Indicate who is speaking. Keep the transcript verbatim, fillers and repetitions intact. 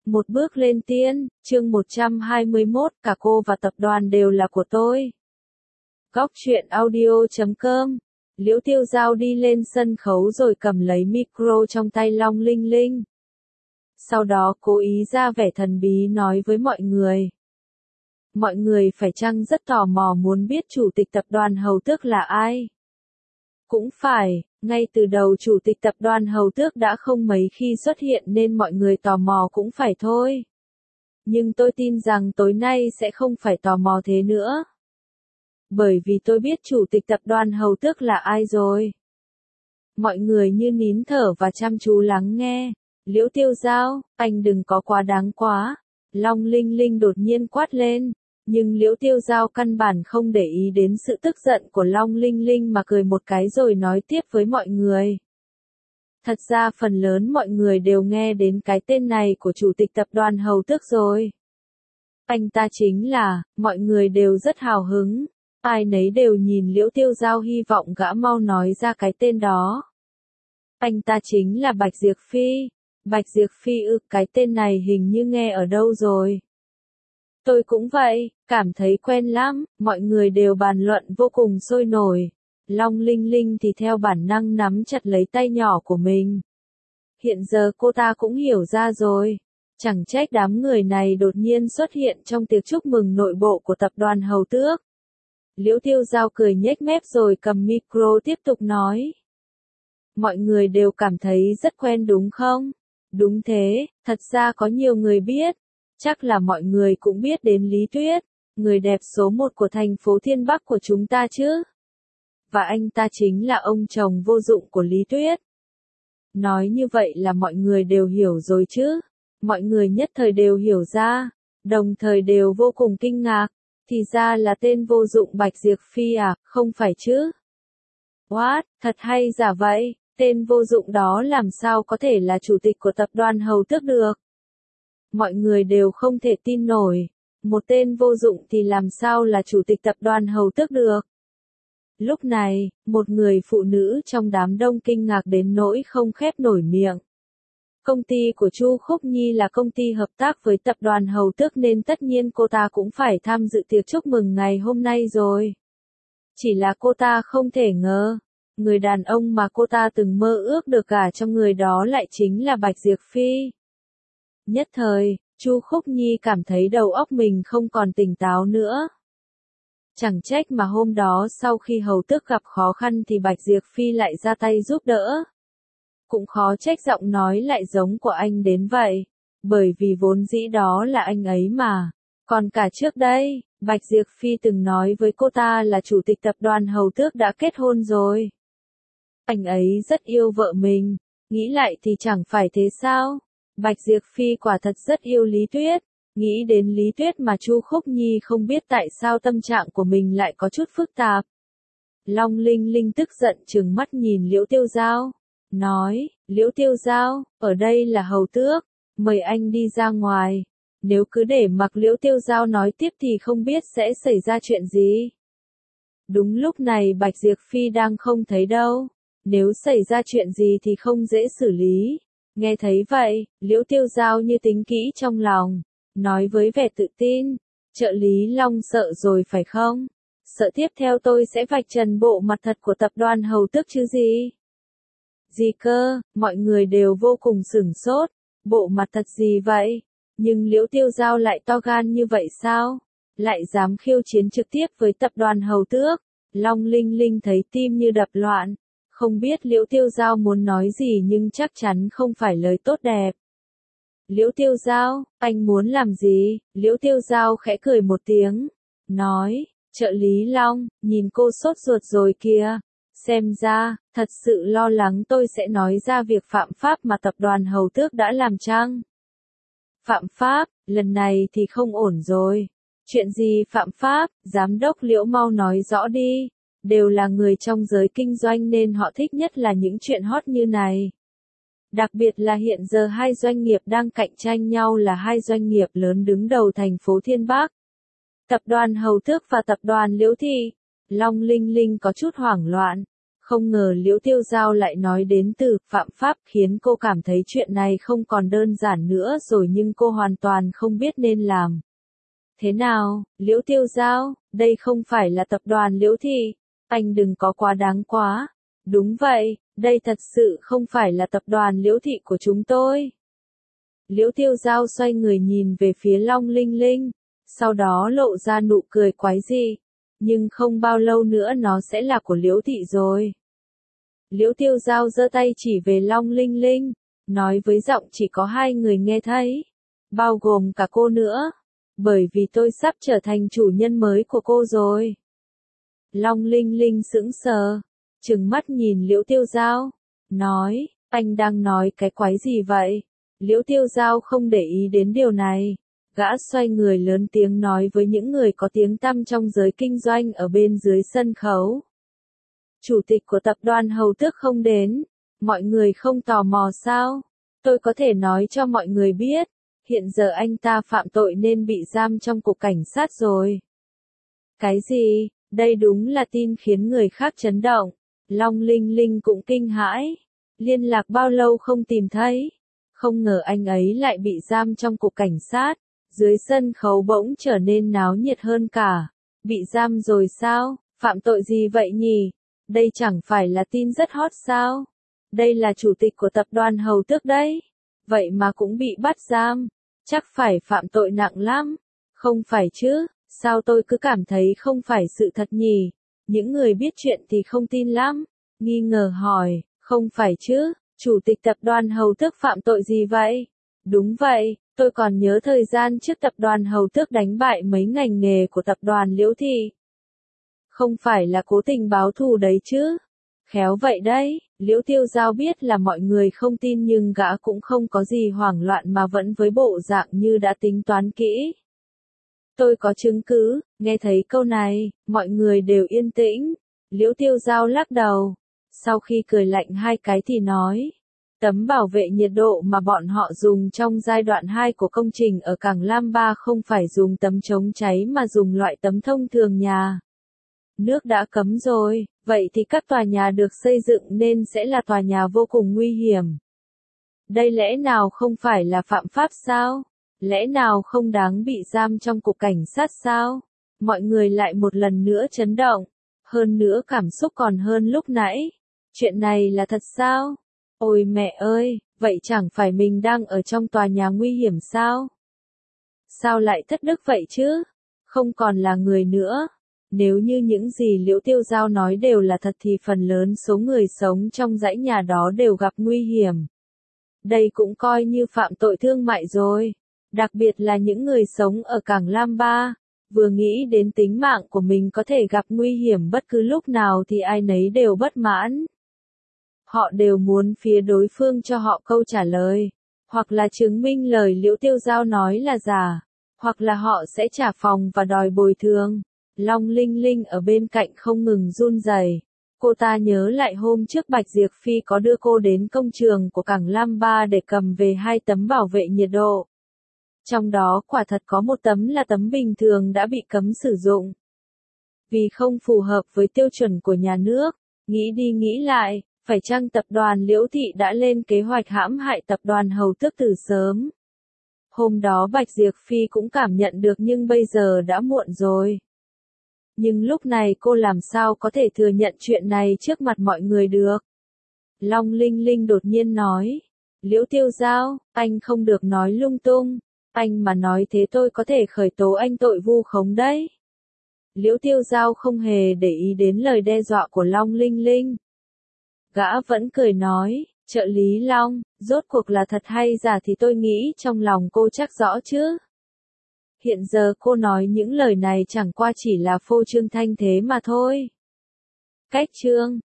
Speaker 1: Một bước lên tiên, chương một trăm hai mươi mốt, cả cô và tập đoàn đều là của tôi. Góc truyện audio chấm com. Liễu Tiêu Giao đi lên sân khấu rồi cầm lấy micro trong tay Long Linh Linh. Sau đó cố ý ra vẻ thần bí nói với mọi người. Mọi người phải chăng rất tò mò muốn biết chủ tịch tập đoàn Hầu Tước là ai? Cũng phải, ngay từ đầu chủ tịch tập đoàn Hầu Tước đã không mấy khi xuất hiện nên mọi người tò mò cũng phải thôi. Nhưng tôi tin rằng tối nay sẽ không phải tò mò thế nữa. Bởi vì tôi biết chủ tịch tập đoàn Hầu Tước là ai rồi. Mọi người như nín thở và chăm chú lắng nghe. Liễu Tiêu Giao, anh đừng có quá đáng quá. Long Linh Linh đột nhiên quát lên. Nhưng Liễu Tiêu Giao căn bản không để ý đến sự tức giận của Long Linh Linh mà cười một cái rồi nói tiếp với mọi người. Thật ra phần lớn mọi người đều nghe đến cái tên này của chủ tịch tập đoàn Hầu Tước rồi. Anh ta chính là, mọi người đều rất hào hứng. Ai nấy đều nhìn Liễu Tiêu Giao hy vọng gã mau nói ra cái tên đó. Anh ta chính là Bạch Diệp Phi. Bạch Diệp Phi ư, cái tên này hình như nghe ở đâu rồi. Tôi cũng vậy, cảm thấy quen lắm, mọi người đều bàn luận vô cùng sôi nổi. Long Linh Linh thì theo bản năng nắm chặt lấy tay nhỏ của mình. Hiện giờ cô ta cũng hiểu ra rồi. Chẳng trách đám người này đột nhiên xuất hiện trong tiệc chúc mừng nội bộ của tập đoàn Hầu Tước. Liễu Tiêu Giao cười nhếch mép rồi cầm micro tiếp tục nói. Mọi người đều cảm thấy rất quen đúng không? Đúng thế, thật ra có nhiều người biết. Chắc là mọi người cũng biết đến Lý Tuyết, người đẹp số một của thành phố Thiên Bắc của chúng ta chứ. Và anh ta chính là ông chồng vô dụng của Lý Tuyết. Nói như vậy là mọi người đều hiểu rồi chứ. Mọi người nhất thời đều hiểu ra, đồng thời đều vô cùng kinh ngạc. Thì ra là tên vô dụng Bạch Diệp Phi à, không phải chứ? What, thật hay giả vậy, tên vô dụng đó làm sao có thể là chủ tịch của tập đoàn Hầu Tước được? Mọi người đều không thể tin nổi, một tên vô dụng thì làm sao là chủ tịch tập đoàn Hầu Tước được? Lúc này, một người phụ nữ trong đám đông kinh ngạc đến nỗi không khép nổi miệng. Công ty của Chu Khúc Nhi là công ty hợp tác với tập đoàn Hầu Tước nên tất nhiên cô ta cũng phải tham dự tiệc chúc mừng ngày hôm nay rồi. Chỉ là cô ta không thể ngờ, người đàn ông mà cô ta từng mơ ước được cả trong người đó lại chính là Bạch Diệp Phi. Nhất thời, Chu Khúc Nhi cảm thấy đầu óc mình không còn tỉnh táo nữa. Chẳng trách mà hôm đó sau khi Hầu Tước gặp khó khăn thì Bạch Diệp Phi lại ra tay giúp đỡ. Cũng khó trách giọng nói lại giống của anh đến vậy, bởi vì vốn dĩ đó là anh ấy mà. Còn cả trước đây, Bạch Diệp Phi từng nói với cô ta là chủ tịch tập đoàn Hầu Tước đã kết hôn rồi. Anh ấy rất yêu vợ mình, nghĩ lại thì chẳng phải thế sao? Bạch Diệp Phi quả thật rất yêu Lý Tuyết, nghĩ đến Lý Tuyết mà Chu Khúc Nhi không biết tại sao tâm trạng của mình lại có chút phức tạp. Long Linh Linh tức giận trừng mắt nhìn Liễu Tiêu Giao, nói, Liễu Tiêu Giao, ở đây là Hầu Tước, mời anh đi ra ngoài. Nếu cứ để mặc Liễu Tiêu Giao nói tiếp thì không biết sẽ xảy ra chuyện gì. Đúng lúc này Bạch Diệp Phi đang không thấy đâu, nếu xảy ra chuyện gì thì không dễ xử lý. Nghe thấy vậy, Liễu Tiêu Giao như tính kỹ trong lòng, nói với vẻ tự tin, trợ lý Long sợ rồi phải không? Sợ tiếp theo tôi sẽ vạch trần bộ mặt thật của tập đoàn Hầu Tước chứ gì? Gì cơ, mọi người đều vô cùng sửng sốt, bộ mặt thật gì vậy? Nhưng Liễu Tiêu Giao lại to gan như vậy sao? Lại dám khiêu chiến trực tiếp với tập đoàn Hầu Tước? Long Linh Linh thấy tim như đập loạn. Không biết Liễu Tiêu Giao muốn nói gì nhưng chắc chắn không phải lời tốt đẹp. Liễu Tiêu Giao, anh muốn làm gì? Liễu Tiêu Giao khẽ cười một tiếng, nói, trợ lý Long, nhìn cô sốt ruột rồi kìa. Xem ra, thật sự lo lắng tôi sẽ nói ra việc phạm pháp mà tập đoàn Hầu Tước đã làm chăng? Phạm pháp, lần này thì không ổn rồi. Chuyện gì phạm pháp, giám đốc Liễu mau nói rõ đi. Đều là người trong giới kinh doanh nên họ thích nhất là những chuyện hot như này. Đặc biệt là hiện giờ hai doanh nghiệp đang cạnh tranh nhau là hai doanh nghiệp lớn đứng đầu thành phố Thiên Bắc. Tập đoàn Hầu Tước và tập đoàn Liễu Thị. Long Linh Linh có chút hoảng loạn. Không ngờ Liễu Tiêu Giao lại nói đến từ phạm pháp khiến cô cảm thấy chuyện này không còn đơn giản nữa rồi nhưng cô hoàn toàn không biết nên làm. Thế nào, Liễu Tiêu Giao, đây không phải là tập đoàn Liễu Thị, anh đừng có quá đáng quá. Đúng vậy, đây thật sự không phải là tập đoàn Liễu Thị của chúng tôi. Liễu Tiêu Giao xoay người nhìn về phía Long Linh Linh, sau đó lộ ra nụ cười quái dị. Nhưng không bao lâu nữa nó sẽ là của Liễu Thị rồi. Liễu Tiêu Giao giơ tay chỉ về Long Linh Linh, nói với giọng chỉ có hai người nghe thấy, bao gồm cả cô nữa, bởi vì tôi sắp trở thành chủ nhân mới của cô rồi. Long Linh Linh sững sờ, trừng mắt nhìn Liễu Tiêu Giao, nói, anh đang nói cái quái gì vậy? Liễu Tiêu Giao không để ý đến điều này, gã xoay người lớn tiếng nói với những người có tiếng tăm trong giới kinh doanh ở bên dưới sân khấu. Chủ tịch của tập đoàn Hầu Tước không đến, mọi người không tò mò sao? Tôi có thể nói cho mọi người biết, hiện giờ anh ta phạm tội nên bị giam trong cục cảnh sát rồi. Cái gì? Đây đúng là tin khiến người khác chấn động. Long Linh Linh cũng kinh hãi. Liên lạc bao lâu không tìm thấy. Không ngờ anh ấy lại bị giam trong cục cảnh sát. Dưới sân khấu bỗng trở nên náo nhiệt hơn cả. Bị giam rồi sao? Phạm tội gì vậy nhỉ? Đây chẳng phải là tin rất hot sao? Đây là chủ tịch của tập đoàn Hầu Tước đấy. Vậy mà cũng bị bắt giam. Chắc phải phạm tội nặng lắm. Không phải chứ? Sao tôi cứ cảm thấy không phải sự thật nhỉ? Những người biết chuyện thì không tin lắm. Nghi ngờ hỏi, không phải chứ? Chủ tịch tập đoàn Hầu Tước phạm tội gì vậy? Đúng vậy, tôi còn nhớ thời gian trước tập đoàn Hầu Tước đánh bại mấy ngành nghề của tập đoàn Liễu Thị. Không phải là cố tình báo thù đấy chứ? Khéo vậy đấy, Liễu Tiêu Giao biết là mọi người không tin nhưng gã cũng không có gì hoảng loạn mà vẫn với bộ dạng như đã tính toán kỹ. Tôi có chứng cứ, nghe thấy câu này, mọi người đều yên tĩnh. Liễu Tiêu Giao lắc đầu. Sau khi cười lạnh hai cái thì nói. Tấm bảo vệ nhiệt độ mà bọn họ dùng trong giai đoạn hai của công trình ở Cảng Lam Ba không phải dùng tấm chống cháy mà dùng loại tấm thông thường nhà. Nước đã cấm rồi, vậy thì các tòa nhà được xây dựng nên sẽ là tòa nhà vô cùng nguy hiểm. Đây lẽ nào không phải là phạm pháp sao? Lẽ nào không đáng bị giam trong cục cảnh sát sao? Mọi người lại một lần nữa chấn động. Hơn nữa cảm xúc còn hơn lúc nãy. Chuyện này là thật sao? Ôi mẹ ơi, vậy chẳng phải mình đang ở trong tòa nhà nguy hiểm sao? Sao lại thất đức vậy chứ? Không còn là người nữa. Nếu như những gì Liễu Tiêu Giao nói đều là thật thì phần lớn số người sống trong dãy nhà đó đều gặp nguy hiểm. Đây cũng coi như phạm tội thương mại rồi. Đặc biệt là những người sống ở Cảng Lam Ba, vừa nghĩ đến tính mạng của mình có thể gặp nguy hiểm bất cứ lúc nào thì ai nấy đều bất mãn. Họ đều muốn phía đối phương cho họ câu trả lời, hoặc là chứng minh lời Liễu Tiêu Giao nói là giả, hoặc là họ sẽ trả phòng và đòi bồi thường. Long Linh Linh ở bên cạnh không ngừng run rẩy. Cô ta nhớ lại hôm trước Bạch Diệp Phi có đưa cô đến công trường của Cảng Lam Ba để cầm về hai tấm bảo vệ nhiệt độ. Trong đó quả thật có một tấm là tấm bình thường đã bị cấm sử dụng. Vì không phù hợp với tiêu chuẩn của nhà nước, nghĩ đi nghĩ lại, phải chăng tập đoàn Liễu Thị đã lên kế hoạch hãm hại tập đoàn Hầu Tước từ sớm. Hôm đó Bạch Diệp Phi cũng cảm nhận được nhưng bây giờ đã muộn rồi. Nhưng lúc này cô làm sao có thể thừa nhận chuyện này trước mặt mọi người được. Long Linh Linh đột nhiên nói. Liễu Tiêu Giao, anh không được nói lung tung. Anh mà nói thế tôi có thể khởi tố anh tội vu khống đấy. Liễu Tiêu Giao không hề để ý đến lời đe dọa của Long Linh Linh. Gã vẫn cười nói, trợ lý Long, rốt cuộc là thật hay giả thì tôi nghĩ trong lòng cô chắc rõ chứ. Hiện giờ cô nói những lời này chẳng qua chỉ là phô trương thanh thế mà thôi. Cách trương.